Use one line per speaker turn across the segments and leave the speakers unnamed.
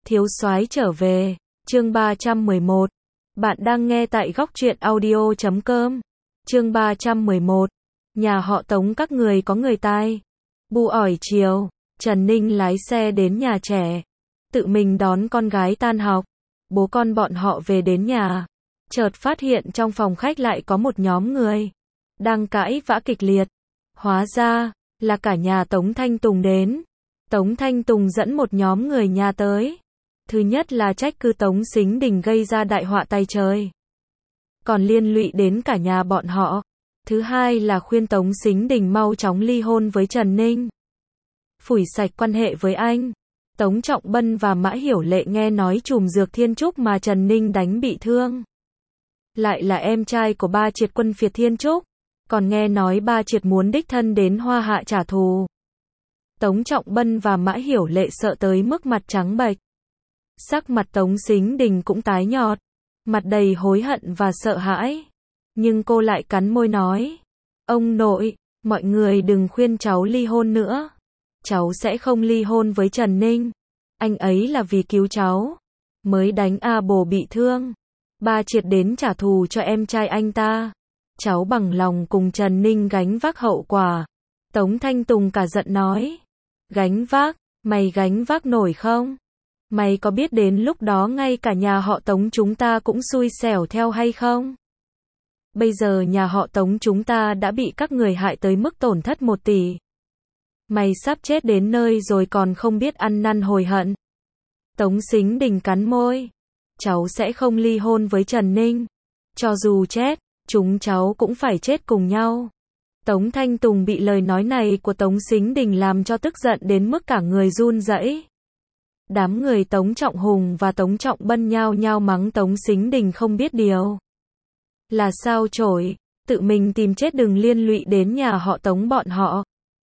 Thiếu soái trở về, chương 311. Bạn đang nghe tại góc truyện audio.com. Chương 311. Nhà họ Tống các người có người tai. Bu ỏi chiều, Trần Ninh lái xe đến nhà trẻ, tự mình đón con gái tan học. Bố con bọn họ về đến nhà, chợt phát hiện trong phòng khách lại có một nhóm người đang cãi vã kịch liệt. Hóa ra là cả nhà Tống Thanh Tùng đến. Tống Thanh Tùng dẫn một nhóm người nhà tới. Thứ nhất là trách cứ Tống Sính Đình gây ra đại họa tay trời, còn liên lụy đến cả nhà bọn họ. Thứ hai là khuyên Tống Sính Đình mau chóng ly hôn với Trần Ninh, phủi sạch quan hệ với anh. Tống Trọng Bân và Mã Hiểu Lệ nghe nói trùm Dược Thiên Trúc mà Trần Ninh đánh bị thương lại là em trai của ba triệt quân phiệt Thiên Trúc, còn nghe nói ba triệt muốn đích thân đến Hoa Hạ trả thù. Tống Trọng Bân và Mã Hiểu Lệ sợ tới mức mặt trắng bệch. Sắc mặt Tống Sính Đình cũng tái nhợt, mặt đầy hối hận và sợ hãi. Nhưng cô lại cắn môi nói: "Ông nội, mọi người đừng khuyên cháu ly hôn nữa. Cháu sẽ không ly hôn với Trần Ninh. Anh ấy là vì cứu cháu mới đánh A Bồ bị thương. Ba triệt đến trả thù cho em trai anh ta. Cháu bằng lòng cùng Trần Ninh gánh vác hậu quả." Tống Thanh Tùng cả giận nói: "Gánh vác? Mày gánh vác nổi không? Mày có biết đến lúc đó ngay cả nhà họ Tống chúng ta cũng xui xẻo theo hay không? Bây giờ nhà họ Tống chúng ta đã bị các người hại tới mức tổn thất 1 tỷ. Mày sắp chết đến nơi rồi còn không biết ăn năn hối hận." Tống Sính Đình cắn môi: "Cháu sẽ không ly hôn với Trần Ninh. Cho dù chết, chúng cháu cũng phải chết cùng nhau." Tống Thanh Tùng bị lời nói này của Tống Sính Đình làm cho tức giận đến mức cả người run rẩy. Đám người Tống Trọng Hùng và Tống Trọng Bân nhao nhao mắng Tống Sính Đình không biết điều. Là sao chổi, tự mình tìm chết đừng liên lụy đến nhà họ Tống bọn họ.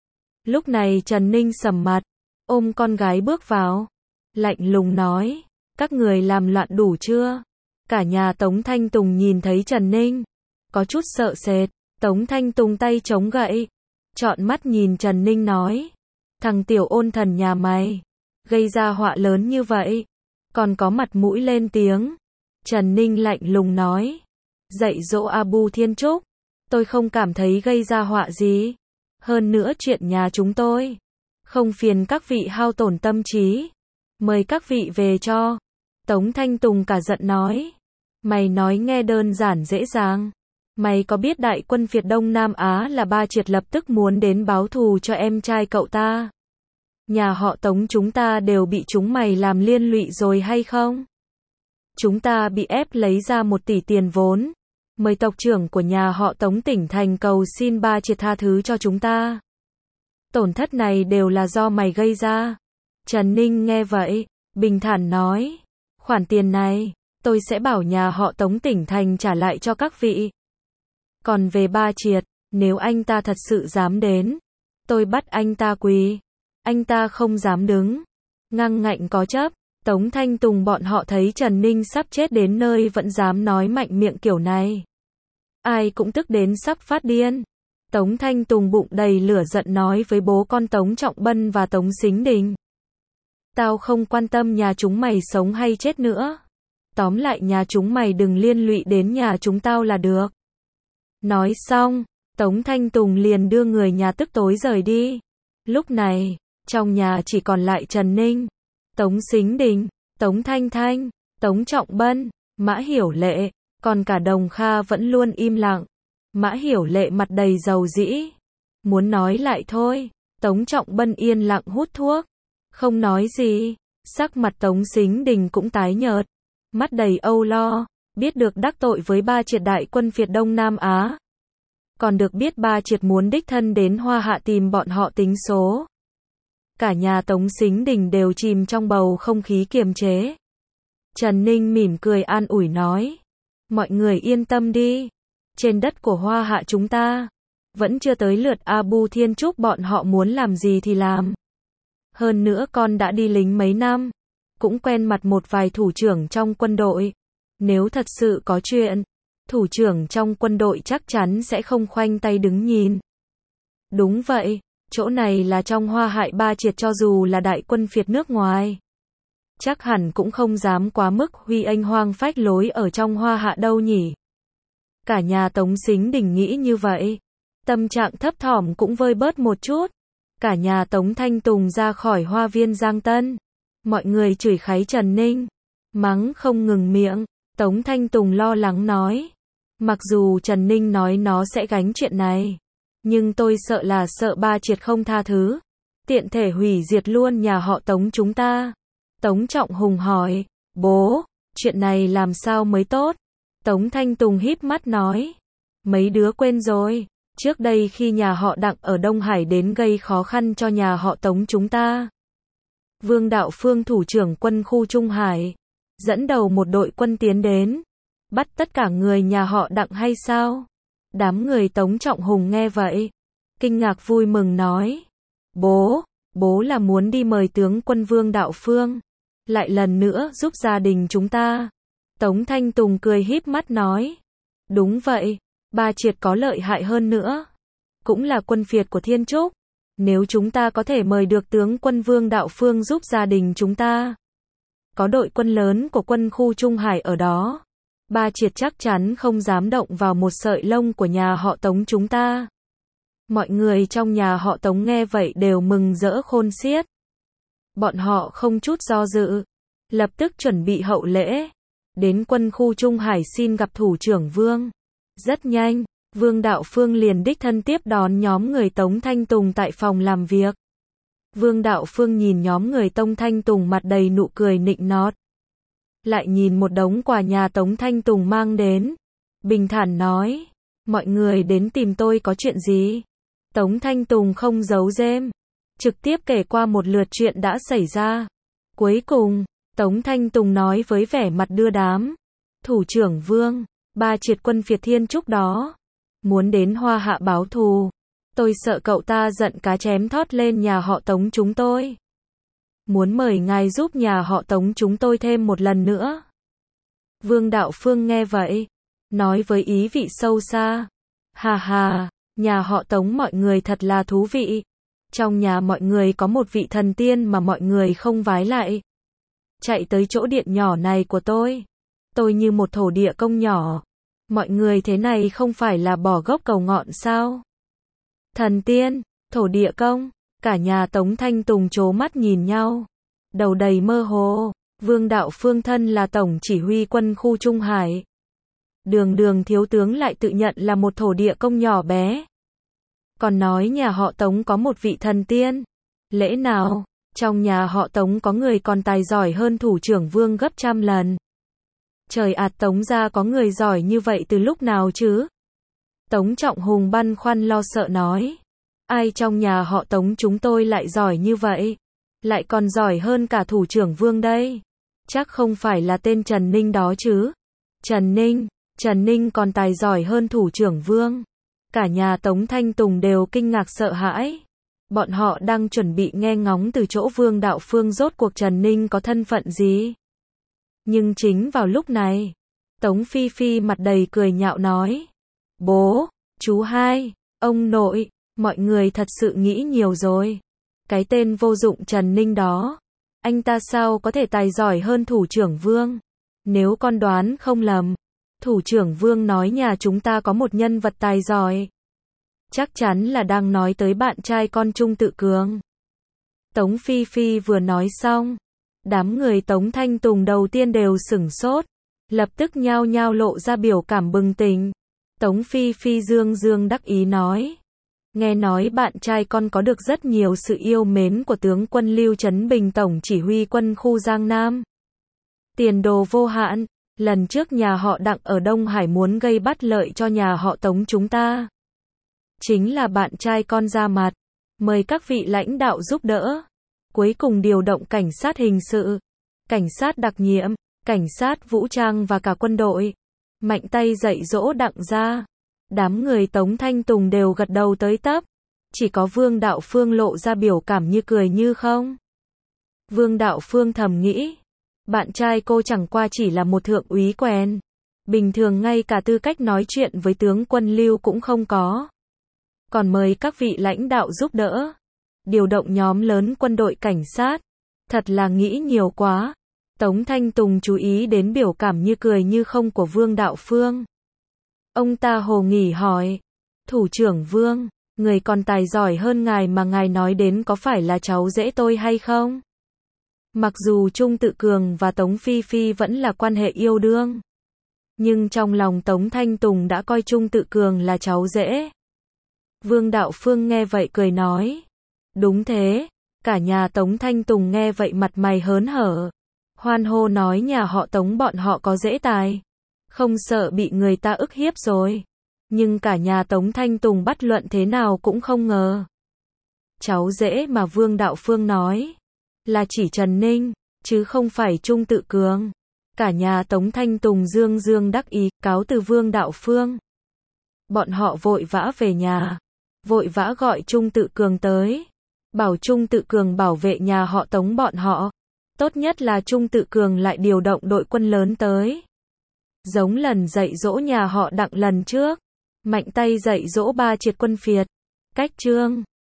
Lúc này Trần Ninh sầm mặt, ôm con gái bước vào, lạnh lùng nói: "Các người làm loạn đủ chưa?" Cả nhà Tống Thanh Tùng nhìn thấy Trần Ninh, có chút sợ sệt. Tống Thanh Tùng tay chống gậy, trọn mắt nhìn Trần Ninh nói: "Thằng tiểu ôn thần nhà mày, gây ra họa lớn như vậy, còn có mặt mũi lên tiếng." Trần Ninh lạnh lùng nói: "Dạy dỗ Abu Thiên Trúc, tôi không cảm thấy gây ra họa gì. Hơn nữa chuyện nhà chúng tôi không phiền các vị hao tổn tâm trí. Mời các vị về cho." Tống Thanh Tùng cả giận nói: "Mày nói nghe đơn giản dễ dàng. Mày có biết đại quân phiệt Đông Nam Á là ba triệt lập tức muốn đến báo thù cho em trai cậu ta? Nhà họ Tống chúng ta đều bị chúng mày làm liên lụy rồi hay không? Chúng ta bị ép lấy ra 1 tỷ tiền vốn. Mời tộc trưởng của nhà họ Tống tỉnh thành cầu xin ba triệt tha thứ cho chúng ta. Tổn thất này đều là do mày gây ra." Trần Ninh nghe vậy, bình thản nói: "Khoản tiền này, tôi sẽ bảo nhà họ Tống tỉnh thành trả lại cho các vị. Còn về ba triệt, nếu anh ta thật sự dám đến, tôi bắt anh ta quỳ. Anh ta không dám đứng, ngang ngạnh có chấp." Tống Thanh Tùng bọn họ thấy Trần Ninh sắp chết đến nơi vẫn dám nói mạnh miệng kiểu này, ai cũng tức đến sắp phát điên. Tống Thanh Tùng bụng đầy lửa giận nói với bố con Tống Trọng Bân và Tống Sính Đình: "Tao không quan tâm nhà chúng mày sống hay chết nữa. Tóm lại nhà chúng mày đừng liên lụy đến nhà chúng tao là được." Nói xong, Tống Thanh Tùng liền đưa người nhà tức tối rời đi. Lúc này, trong nhà chỉ còn lại Trần Ninh, Tống Sính Đình, Tống Thanh Thanh, Tống Trọng Bân, Mã Hiểu Lệ, còn cả Đồng Kha vẫn luôn im lặng. Mã Hiểu Lệ mặt đầy dầu dĩ, muốn nói lại thôi. Tống Trọng Bân yên lặng hút thuốc, không nói gì. Sắc mặt Tống Sính Đình cũng tái nhợt, mắt đầy âu lo, biết được đắc tội với ba triệt đại quân phiệt Đông Nam Á. Còn được biết ba triệt muốn đích thân đến Hoa Hạ tìm bọn họ tính số. Cả nhà Tống Sính Đình đều chìm trong bầu không khí kiềm chế. Trần Ninh mỉm cười an ủi nói: "Mọi người yên tâm đi. Trên đất của Hoa Hạ chúng ta, vẫn chưa tới lượt Abu Thiên Trúc bọn họ muốn làm gì thì làm. Hơn nữa con đã đi lính mấy năm, cũng quen mặt một vài thủ trưởng trong quân đội. Nếu thật sự có chuyện, thủ trưởng trong quân đội chắc chắn sẽ không khoanh tay đứng nhìn." Đúng vậy, chỗ này là trong Hoa Hạ ba triệt, cho dù là đại quân phiệt nước ngoài, chắc hẳn cũng không dám quá mức huy anh hoang phách lối ở trong hoa hạ đâu nhỉ. Cả nhà Tống Sính Đình nghĩ như vậy. Tâm trạng thấp thỏm cũng vơi bớt một chút. Cả nhà Tống Thanh Tùng ra khỏi hoa viên Giang Tân. Mọi người chửi kháy Trần Ninh. Mắng không ngừng miệng. Tống Thanh Tùng lo lắng nói. Mặc dù Trần Ninh nói nó sẽ gánh chuyện này. Nhưng tôi sợ là sợ ba Triệt không tha thứ. Tiện thể hủy diệt luôn nhà họ Tống chúng ta. Tống Trọng Hùng hỏi. Bố, chuyện này làm sao mới tốt? Tống Thanh Tùng híp mắt nói. Mấy đứa quên rồi. Trước đây khi nhà họ Đặng ở Đông Hải đến gây khó khăn cho nhà họ Tống chúng ta. Vương Đạo Phương thủ trưởng quân khu Trung Hải. Dẫn đầu một đội quân tiến đến. Bắt tất cả người nhà họ Đặng hay sao? Đám người Tống Trọng Hùng nghe vậy. Kinh ngạc vui mừng nói. Bố là muốn đi mời tướng quân Vương Đạo Phương. Lại lần nữa giúp gia đình chúng ta. Tống Thanh Tùng cười híp mắt nói. Đúng vậy, ba Triệt có lợi hại hơn nữa. Cũng là quân phiệt của Thiên Trúc. Nếu chúng ta có thể mời được tướng quân Vương Đạo Phương giúp gia đình chúng ta. Có đội quân lớn của quân khu Trung Hải ở đó. Ba Triệt chắc chắn không dám động vào một sợi lông của nhà họ Tống chúng ta. Mọi người trong nhà họ Tống nghe vậy đều mừng rỡ khôn xiết. Bọn họ không chút do dự. Lập tức chuẩn bị hậu lễ. Đến quân khu Trung Hải xin gặp thủ trưởng Vương. Rất nhanh, Vương Đạo Phương liền đích thân tiếp đón nhóm người Tống Thanh Tùng tại phòng làm việc. Vương Đạo Phương nhìn nhóm người Tống Thanh Tùng mặt đầy nụ cười nịnh nọt. Lại nhìn một đống quà nhà Tống Thanh Tùng mang đến. Bình thản nói, mọi người đến tìm tôi có chuyện gì? Tống Thanh Tùng không giấu giếm. Trực tiếp kể qua một lượt chuyện đã xảy ra. Cuối cùng, Tống Thanh Tùng nói với vẻ mặt đưa đám. Thủ trưởng Vương, ba Triệt quân phiệt Thiên Trúc đó. Muốn đến Hoa Hạ báo thù. Tôi sợ cậu ta giận cá chém thót lên nhà họ Tống chúng tôi. Muốn mời ngài giúp nhà họ Tống chúng tôi thêm một lần nữa. Vương Đạo Phương nghe vậy. Nói với ý vị sâu xa. Hà hà, nhà họ Tống mọi người thật là thú vị. Trong nhà mọi người có một vị thần tiên mà mọi người không vái lại. Chạy tới chỗ điện nhỏ này của tôi. Tôi như một thổ địa công nhỏ. Mọi người thế này không phải là bỏ gốc cầu ngọn sao? Thần tiên, thổ địa công, cả nhà Tống Thanh Tùng trố mắt nhìn nhau. Đầu đầy mơ hồ, Vương Đạo Phương thân là tổng chỉ huy quân khu Trung Hải. Đường thiếu tướng lại tự nhận là một thổ địa công nhỏ bé. Còn nói nhà họ Tống có một vị thần tiên. Lẽ nào, trong nhà họ Tống có người còn tài giỏi hơn thủ trưởng Vương gấp trăm lần. Trời ạt, Tống gia có người giỏi như vậy từ lúc nào chứ? Tống Trọng Hùng băn khoăn lo sợ nói. Ai trong nhà họ Tống chúng tôi lại giỏi như vậy? Lại còn giỏi hơn cả thủ trưởng Vương đây. Chắc không phải là tên Trần Ninh đó chứ? Trần Ninh còn tài giỏi hơn thủ trưởng Vương. Cả nhà Tống Thanh Tùng đều kinh ngạc sợ hãi. Bọn họ đang chuẩn bị nghe ngóng từ chỗ Vương Đạo Phương rốt cuộc Trần Ninh có thân phận gì. Nhưng chính vào lúc này, Tống Phi Phi mặt đầy cười nhạo nói. Bố, chú hai, ông nội, mọi người thật sự nghĩ nhiều rồi. Cái tên vô dụng Trần Ninh đó, anh ta sao có thể tài giỏi hơn thủ trưởng Vương? Nếu con đoán không lầm, thủ trưởng Vương nói nhà chúng ta có một nhân vật tài giỏi. Chắc chắn là đang nói tới bạn trai con Trung Tự Cường. Tống Phi Phi vừa nói xong, đám người Tống Thanh Tùng đầu tiên đều sửng sốt, lập tức nhao nhao lộ ra biểu cảm bừng tỉnh. Tống Phi Phi dương đắc ý nói. Nghe nói bạn trai con có được rất nhiều sự yêu mến của tướng quân Lưu Trấn Bình tổng chỉ huy quân khu Giang Nam. Tiền đồ vô hạn, lần trước nhà họ Đặng ở Đông Hải muốn gây bất lợi cho nhà họ Tống chúng ta. Chính là bạn trai con ra mặt, mời các vị lãnh đạo giúp đỡ. Cuối cùng điều động cảnh sát hình sự, cảnh sát đặc nhiệm, cảnh sát vũ trang và cả quân đội. Mạnh tay dạy dỗ Đặng gia. Đám người Tống Thanh Tùng đều gật đầu tới tấp. Chỉ có Vương Đạo Phương lộ ra biểu cảm như cười như không. Vương Đạo Phương thầm nghĩ. Bạn trai cô chẳng qua chỉ là một thượng úy quèn. Bình thường ngay cả tư cách nói chuyện với tướng quân Lưu cũng không có. Còn mời các vị lãnh đạo giúp đỡ. Điều động nhóm lớn quân đội cảnh sát. Thật là nghĩ nhiều quá. Tống Thanh Tùng chú ý đến biểu cảm như cười như không của Vương Đạo Phương. Ông ta hồ nghỉ hỏi, thủ trưởng Vương, người còn tài giỏi hơn ngài mà ngài nói đến có phải là cháu rể tôi hay không? Mặc dù Trung Tự Cường và Tống Phi Phi vẫn là quan hệ yêu đương, nhưng trong lòng Tống Thanh Tùng đã coi Trung Tự Cường là cháu rể. Vương Đạo Phương nghe vậy cười nói, đúng thế. Cả nhà Tống Thanh Tùng nghe vậy mặt mày hớn hở, hoan hô nói nhà họ Tống bọn họ có rễ tài, không sợ bị người ta ức hiếp rồi. Nhưng cả nhà Tống Thanh Tùng bắt luận thế nào cũng không ngờ. Cháu rể mà Vương Đạo Phương nói là chỉ Trần Ninh, chứ không phải Trung Tự Cường. Cả nhà Tống Thanh Tùng dương dương đắc ý, cáo từ Vương Đạo Phương. Bọn họ vội vã về nhà, vội vã gọi Trung Tự Cường tới, bảo Trung Tự Cường bảo vệ nhà họ Tống bọn họ. Tốt nhất là Trung Tự Cường lại điều động đội quân lớn tới. Giống lần dạy dỗ nhà họ Đặng lần trước, mạnh tay dạy dỗ 3 triệt quân phiệt. Cách chương